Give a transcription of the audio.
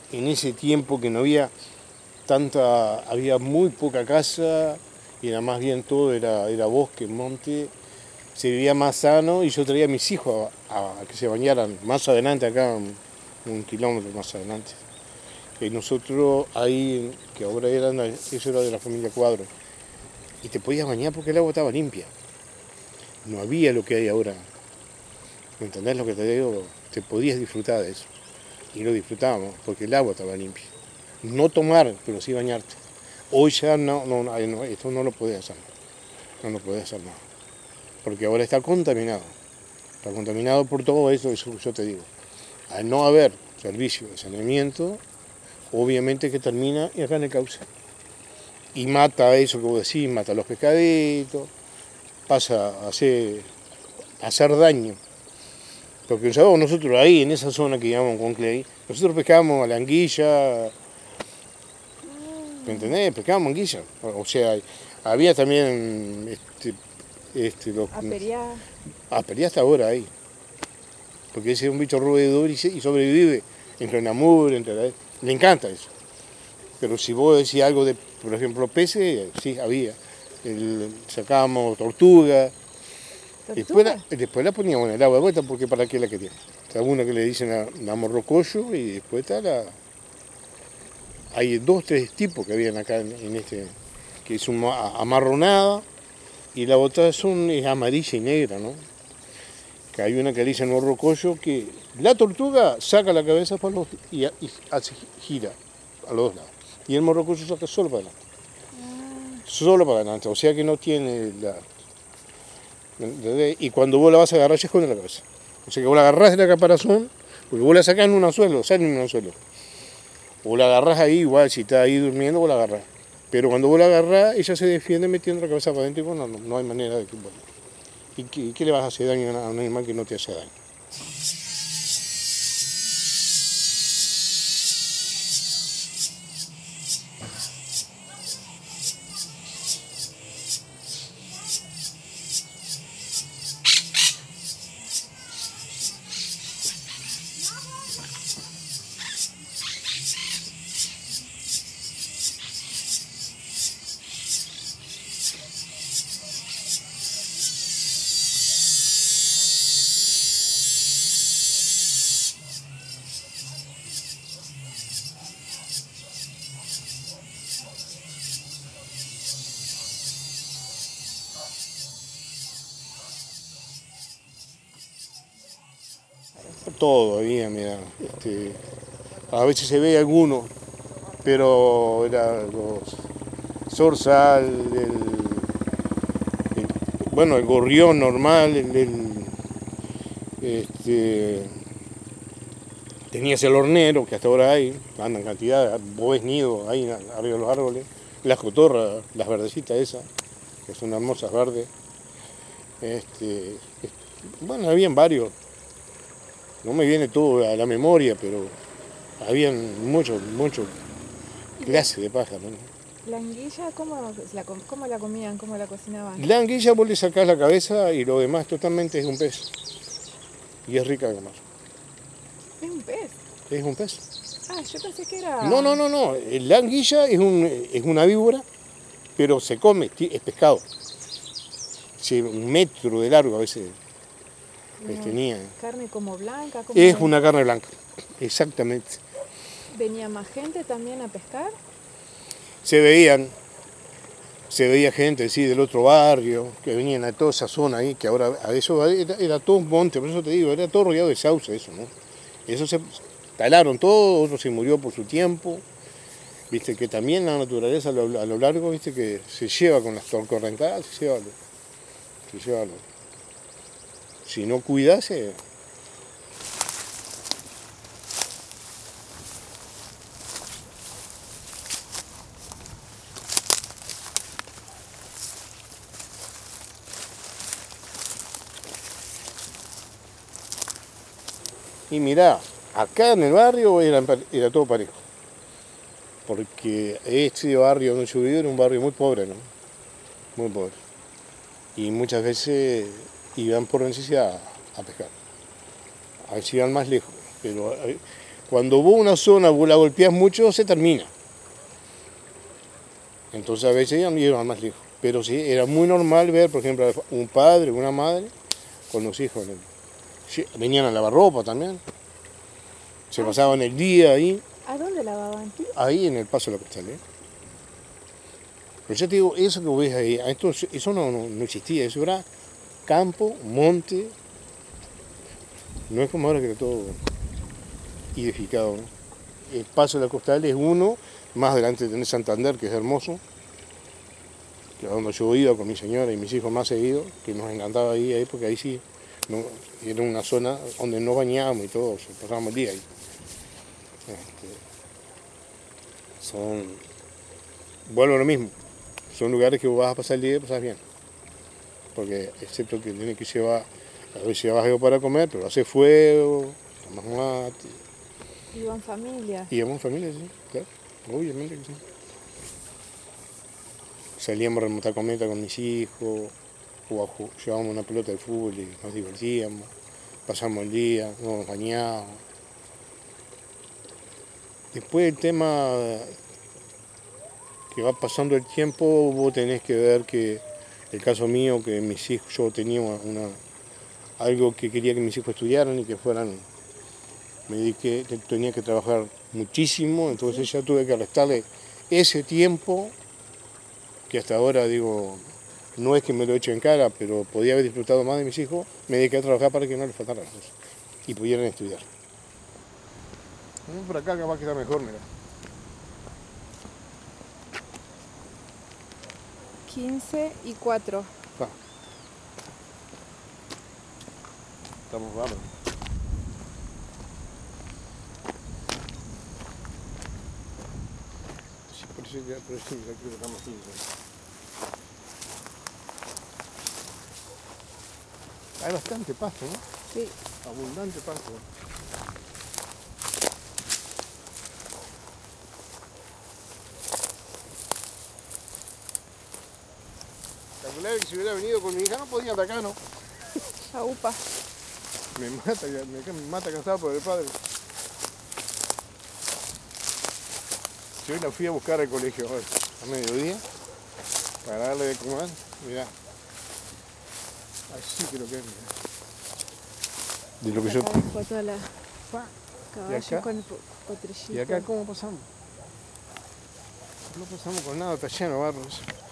en ese tiempo que no había había muy poca casa y era más bien todo, era bosque, monte, se vivía más sano y yo traía a mis hijos a que se bañaran más adelante, acá un kilómetro más adelante. Y nosotros ahí, que ahora eso era de la familia Cuadro, y te podías bañar porque el agua estaba limpia. No había lo que hay ahora. ¿Me entendés lo que te digo? Te podías disfrutar de eso. Y lo disfrutábamos porque el agua estaba limpia. No tomar, pero sí bañarte. Hoy ya no, esto no lo podés hacer. No lo podés hacer nada. Porque ahora está contaminado. Está contaminado por todo eso yo te digo. Al no haber servicio de saneamiento, obviamente que termina y acá en el cauce. Y mata eso que vos decís, mata los pescaditos, pasa a hacer daño. Porque nosotros ahí, en esa zona que llamamos con Clay, nosotros pescábamos a la anguilla, ¿me entendés? Pescábamos anguilla. O sea, había también Aperiá. Peleé hasta ahora ahí. Porque ese es un bicho roedor y sobrevive entre la mugre, le encanta eso. Pero si vos decís algo de, por ejemplo, peces, sí, había. Sacábamos tortuga. Después la poníamos en el agua de vuelta porque para qué la querían. Está una que le dicen a morrocoyo y después está hay dos, tres tipos que habían acá en este, que es amarronada y la otra es amarilla y negra, ¿no? Que hay una que le dicen morrocoyo que la tortuga saca la cabeza para y gira a los dos lados. Y el morrocoyo saca solo para adelante. Solo para adelante, o sea que no tiene y cuando vos la vas a agarrar, ya esconde la cabeza. O sea que vos la agarrás de la caparazón, porque vos la sacás en un anzuelo, sale en un anzuelo. O la agarrás ahí, igual, si está ahí durmiendo, vos la agarrás. Pero cuando vos la agarrás, ella se defiende metiendo la cabeza para adentro y bueno, no hay manera de que... Bueno, ¿y qué le vas a hacer daño a un animal que no te hace daño? Todo había, mira. A veces se ve alguno, pero era los zorzal, bueno, el gorrión normal, tenías el hornero, que hasta ahora hay, andan cantidad, vos ves nido ahí arriba de los árboles, las cotorras, las verdecitas esas, que son hermosas verdes. Bueno, habían varios, no me viene todo a la memoria, pero habían muchos clases de pájaros, ¿no? ¿La anguilla cómo la comían, cómo la cocinaban? La anguilla vos le sacás la cabeza y lo demás totalmente es un pez. Y es rica de comer. ¿Es un pez? Es un pez. Ah, yo pensé que era... No. La anguilla es una víbora, pero se come, es pescado. Sí, 1 metro de largo a veces tenía. ¿Carne como blanca? Es una carne blanca, exactamente. ¿Venía más gente también a pescar? Se veía gente, sí, del otro barrio, que venían a toda esa zona ahí, que ahora a eso era todo un monte, por eso te digo, era todo rodeado de sauce eso, ¿no? Eso se talaron todo, otro se murió por su tiempo, viste que también la naturaleza a lo largo, viste que se lleva con las correntadas, se lleva si no cuidase. Y mirá, acá en el barrio era todo parejo. Porque este barrio donde yo vivo era un barrio muy pobre, ¿no? Muy pobre. Y muchas veces iban por necesidad a pescar. A veces iban más lejos. Pero Cuando vos una zona vos la golpeás mucho, se termina. Entonces a veces ya no iban más lejos. Pero sí, era muy normal ver, por ejemplo, un padre, una madre con los hijos. Sí, venían a lavar ropa también. Se pasaban el día ahí, ¿A dónde lavaban? ahí en el Paso de la Costal. Pero yo te digo, eso que vos ves ahí, eso no existía, eso era campo, monte, no es como ahora que está todo edificado, ¿no? El Paso de la Costal es uno, más adelante tenés Santander, que es hermoso, que es donde yo iba con mi señora y mis hijos más seguidos, que nos encantaba ir ahí, porque ahí sí, no, era una zona donde no bañábamos y todo, pasábamos el día ahí. Vuelvo a lo mismo, son lugares que vos vas a pasar el día y pasás bien, porque excepto que tienes que llevar, a veces llevas algo para comer, pero hace fuego, tomas mate. ¿Iban familia? Íbamos en familia, sí, claro, obviamente que sí. Salíamos a remontar cometa con mis hijos, llevábamos una pelota de fútbol y nos divertíamos, pasamos el día, nos bañábamos. Después el tema que va pasando el tiempo, vos tenés que ver que el caso mío, que mis hijos, yo tenía algo que quería que mis hijos estudiaran y que fueran, me dediqué, que tenía que trabajar muchísimo, entonces ya tuve que restarle ese tiempo que hasta ahora digo, no es que me lo eche en cara, pero podía haber disfrutado más de mis hijos, me dediqué a trabajar para que no les faltaran las cosas y pudieran estudiar. Por acá capaz que está mejor, mira. 15:04. Estamos bárbaros. Sí, por eso ya creo que estamos 15. Hay bastante pasto, ¿no? Sí. Abundante pasto. Calculé que si hubiera venido con mi hija no podía estar acá, ¿no? Aupa. Me mata cansado por el padre. Yo hoy la fui a buscar al colegio hoy, a mediodía, para darle de comer. Mirá. Así creo que es, mirá. De lo que yo... Acá dejó toda la ¿Y caballo acá? con el potrillito. ¿Y acá cómo pasamos? No pasamos con nada, está lleno de barro eso.